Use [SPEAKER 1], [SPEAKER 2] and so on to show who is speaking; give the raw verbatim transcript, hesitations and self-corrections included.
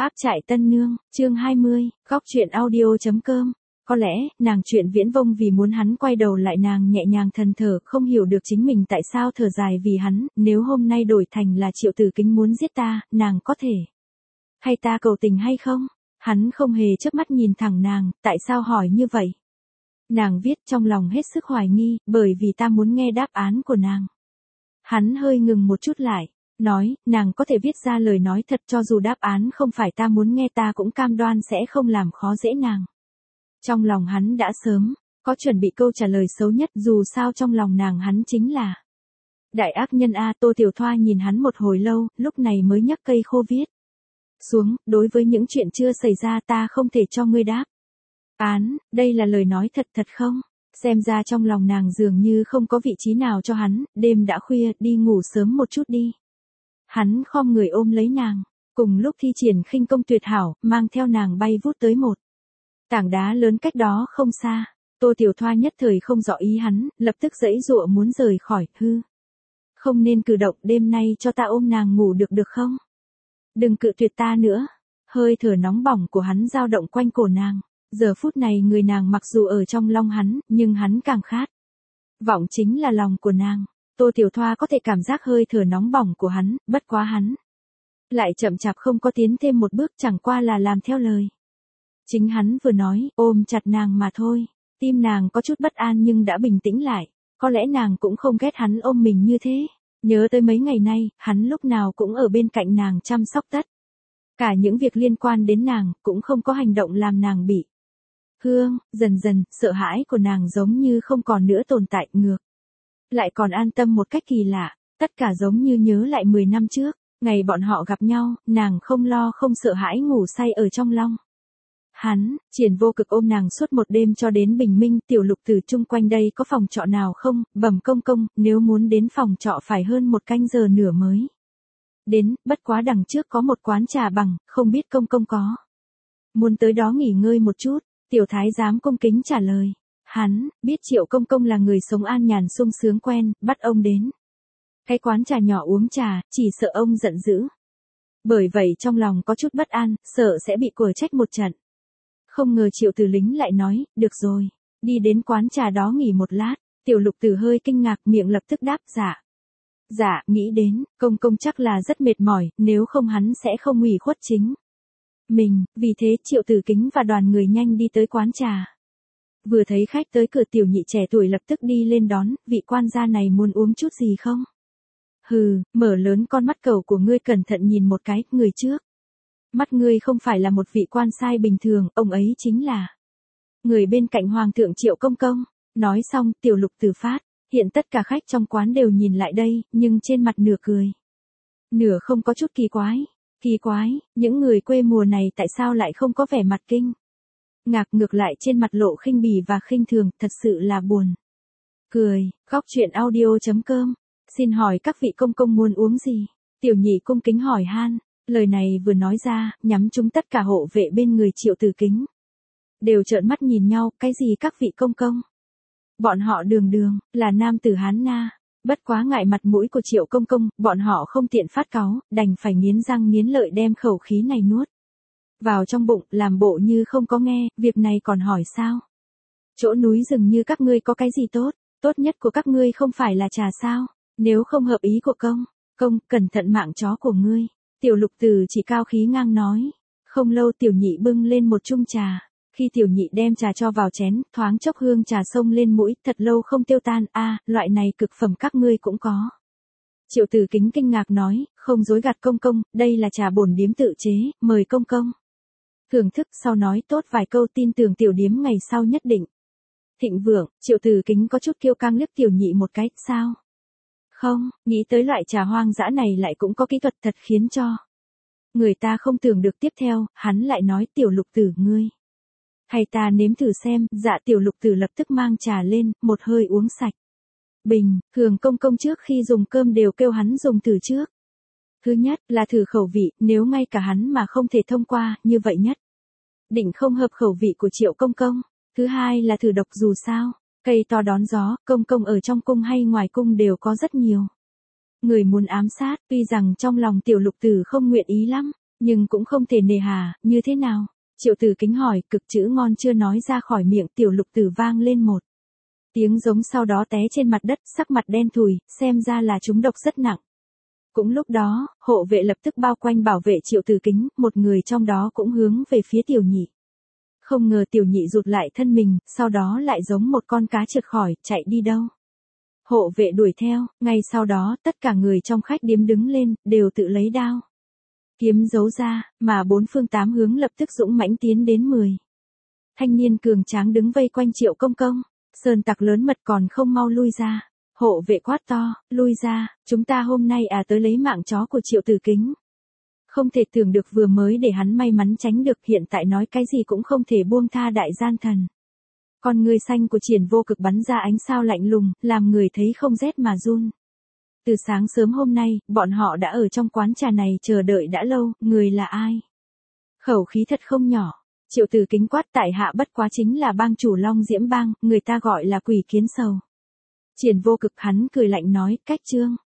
[SPEAKER 1] Áp trại tân nương, chương hai mươi, góc truyện audio.com. Có lẽ, nàng chuyện viễn vông vì muốn hắn quay đầu lại nàng nhẹ nhàng thần thở, không hiểu được chính mình tại sao thở dài vì hắn, nếu hôm nay đổi thành là Triệu Tử Kính muốn giết ta, nàng có thể. Hay ta cầu tình hay không? Hắn không hề chớp mắt nhìn thẳng nàng, tại sao hỏi như vậy? Nàng viết trong lòng hết sức hoài nghi, bởi vì ta muốn nghe đáp án của nàng. Hắn hơi ngừng một chút lại. Nói, nàng có thể viết ra lời nói thật cho dù đáp án không phải ta muốn nghe ta cũng cam đoan sẽ không làm khó dễ nàng. Trong lòng hắn đã sớm, có chuẩn bị câu trả lời xấu nhất dù sao trong lòng nàng hắn chính là đại ác nhân A. Tô Tiểu Thoa nhìn hắn một hồi lâu, lúc này mới nhấc cây khô viết xuống, đối với những chuyện chưa xảy ra ta không thể cho ngươi đáp án, đây là lời nói thật thật không? Xem ra trong lòng nàng dường như không có vị trí nào cho hắn, đêm đã khuya, đi ngủ sớm một chút đi. Hắn khom người ôm lấy nàng, cùng lúc thi triển khinh công tuyệt hảo, mang theo nàng bay vút tới một tảng đá lớn cách đó không xa. Tô Tiểu Thoa nhất thời không rõ ý hắn, lập tức giãy giụa muốn rời khỏi, hư. Không nên cử động, đêm nay cho ta ôm nàng ngủ được được không? Đừng cự tuyệt ta nữa. Hơi thở nóng bỏng của hắn dao động quanh cổ nàng. Giờ phút này người nàng mặc dù ở trong lòng hắn, nhưng hắn càng khát vọng chính là lòng của nàng. Tô Tiểu Thoa có thể cảm giác hơi thở nóng bỏng của hắn, bất quá hắn lại chậm chạp không có tiến thêm một bước, chẳng qua là làm theo lời chính hắn vừa nói, ôm chặt nàng mà thôi. Tim nàng có chút bất an nhưng đã bình tĩnh lại, có lẽ nàng cũng không ghét hắn ôm mình như thế. Nhớ tới mấy ngày nay, hắn lúc nào cũng ở bên cạnh nàng chăm sóc tất cả những việc liên quan đến nàng, cũng không có hành động làm nàng bị hương. Dần dần, sợ hãi của nàng giống như không còn nữa tồn tại, ngược lại còn an tâm một cách kỳ lạ, tất cả giống như nhớ lại mười năm trước, ngày bọn họ gặp nhau, nàng không lo không sợ hãi ngủ say ở trong lòng hắn. Triển Vô Cực ôm nàng suốt một đêm cho đến bình minh. Tiểu Lục Tử, chung quanh đây có phòng trọ nào không? Bẩm công công, nếu muốn đến phòng trọ phải hơn một canh giờ nửa mới đến, bất quá đằng trước có một quán trà bằng, không biết công công có muốn tới đó nghỉ ngơi một chút. Tiểu thái giám cung kính trả lời. Hắn biết Triệu công công là người sống an nhàn sung sướng quen, bắt ông đến cái quán trà nhỏ uống trà, chỉ sợ ông giận dữ. Bởi vậy trong lòng có chút bất an, sợ sẽ bị quở trách một trận. Không ngờ Triệu Tử Lính lại nói, được rồi, đi đến quán trà đó nghỉ một lát. Tiểu Lục Tử hơi kinh ngạc, miệng lập tức đáp dạ. Dạ, nghĩ đến, công công chắc là rất mệt mỏi, nếu không hắn sẽ không ủy khuất chính mình. Vì thế Triệu Tử Kính và đoàn người nhanh đi tới quán trà. Vừa thấy khách tới cửa, Tiểu Nhị trẻ tuổi lập tức đi lên đón, vị quan gia này muốn uống chút gì không? Hừ, mở lớn con mắt cầu của ngươi cẩn thận nhìn một cái, người trước mắt ngươi không phải là một vị quan sai bình thường, ông ấy chính là người bên cạnh Hoàng thượng Triệu công công. Nói xong, Tiểu Lục Tử phát hiện tất cả khách trong quán đều nhìn lại đây, nhưng trên mặt nửa cười nửa không có chút kỳ quái. Kỳ quái, những người quê mùa này tại sao lại không có vẻ mặt kinh ngạc, ngược lại trên mặt lộ khinh bỉ và khinh thường, thật sự là buồn cười. Góc truyện audio.com. Xin hỏi các vị công công muốn uống gì? Tiểu Nhị cung kính hỏi han. Lời này vừa nói ra, nhắm trúng tất cả hộ vệ bên người Triệu Tử Kính. Đều trợn mắt nhìn nhau, cái gì các vị công công? Bọn họ đường đường, là nam tử Hán na. Bất quá ngại mặt mũi của Triệu công công, bọn họ không tiện phát cáu, đành phải nghiến răng nghiến lợi đem khẩu khí này nuốt vào trong bụng, làm bộ như không có nghe. Việc này còn hỏi sao? Chỗ núi rừng như các ngươi có cái gì tốt? Tốt nhất của các ngươi không phải là trà sao? Nếu không hợp ý của công công, cẩn thận mạng chó của ngươi. Tiểu Lục Tử chỉ cao khí ngang nói. Không lâu Tiểu Nhị bưng lên một chung trà. Khi Tiểu Nhị đem trà cho vào chén, thoáng chốc hương trà xông lên mũi, thật lâu không tiêu tan. A, loại này cực phẩm các ngươi cũng có. Triệu Tử Kính kinh ngạc nói, không dối gạt công công, đây là trà bổn điếm tự chế, mời công công thưởng thức. Sau nói tốt vài câu, tin tưởng tiểu điếm ngày sau nhất định thịnh vượng. Triệu Tử Kính có chút kiêu căng liếc Tiểu Nhị một cái, sao? Không, nghĩ tới loại trà hoang dã này lại cũng có kỹ thuật, thật khiến cho người ta không tưởng được. Tiếp theo, hắn lại nói, Tiểu Lục Tử ngươi hay ta nếm thử xem. Dạ. Tiểu Lục Tử lập tức mang trà lên, một hơi uống sạch bình. Thường công công trước khi dùng cơm đều kêu hắn dùng từ trước. Thứ nhất là thử khẩu vị, nếu ngay cả hắn mà không thể thông qua, như vậy nhất định không hợp khẩu vị của Triệu công công. Thứ hai là thử độc, dù sao cây to đón gió, công công ở trong cung hay ngoài cung đều có rất nhiều người muốn ám sát. Tuy rằng trong lòng Tiểu Lục Tử không nguyện ý lắm, Nhưng cũng không thể nề hà, như thế nào? Triệu Tử Kính hỏi, cực chữ ngon chưa nói ra khỏi miệng, Tiểu Lục Tử vang lên một tiếng giống, sau đó té trên mặt đất, sắc mặt đen thùi, xem ra là trúng độc rất nặng. Cũng lúc đó, hộ vệ lập tức bao quanh bảo vệ Triệu Tử Kính, một người trong đó cũng hướng về phía Tiểu Nhị. Không ngờ Tiểu Nhị rụt lại thân mình, sau đó lại giống một con cá trượt khỏi, chạy đi đâu. Hộ vệ đuổi theo, ngay sau đó, tất cả người trong khách điếm đứng lên, đều tự lấy đao kiếm giấu ra, mà bốn phương tám hướng lập tức dũng mãnh tiến đến mười thanh niên cường tráng đứng vây quanh Triệu công công. Sơn tặc lớn mật còn không mau lui ra. Hộ vệ quát to, lui ra, chúng ta hôm nay à tới lấy mạng chó của Triệu Tử Kính. Không thể tưởng được vừa mới để hắn may mắn tránh được, hiện tại nói cái gì cũng không thể buông tha đại gian thần. Con người xanh của Triển Vô Cực bắn ra ánh sao lạnh lùng, làm người thấy không rét mà run. Từ sáng sớm hôm nay, bọn họ đã ở trong quán trà này chờ đợi đã lâu, người là ai? Khẩu khí thật không nhỏ. Triệu Tử Kính quát, tại hạ bất quá chính là bang chủ Long Diễm Bang, người ta gọi là Quỷ Kiến Sầu. Triển Vô Cực hắn cười lạnh nói, cách trương.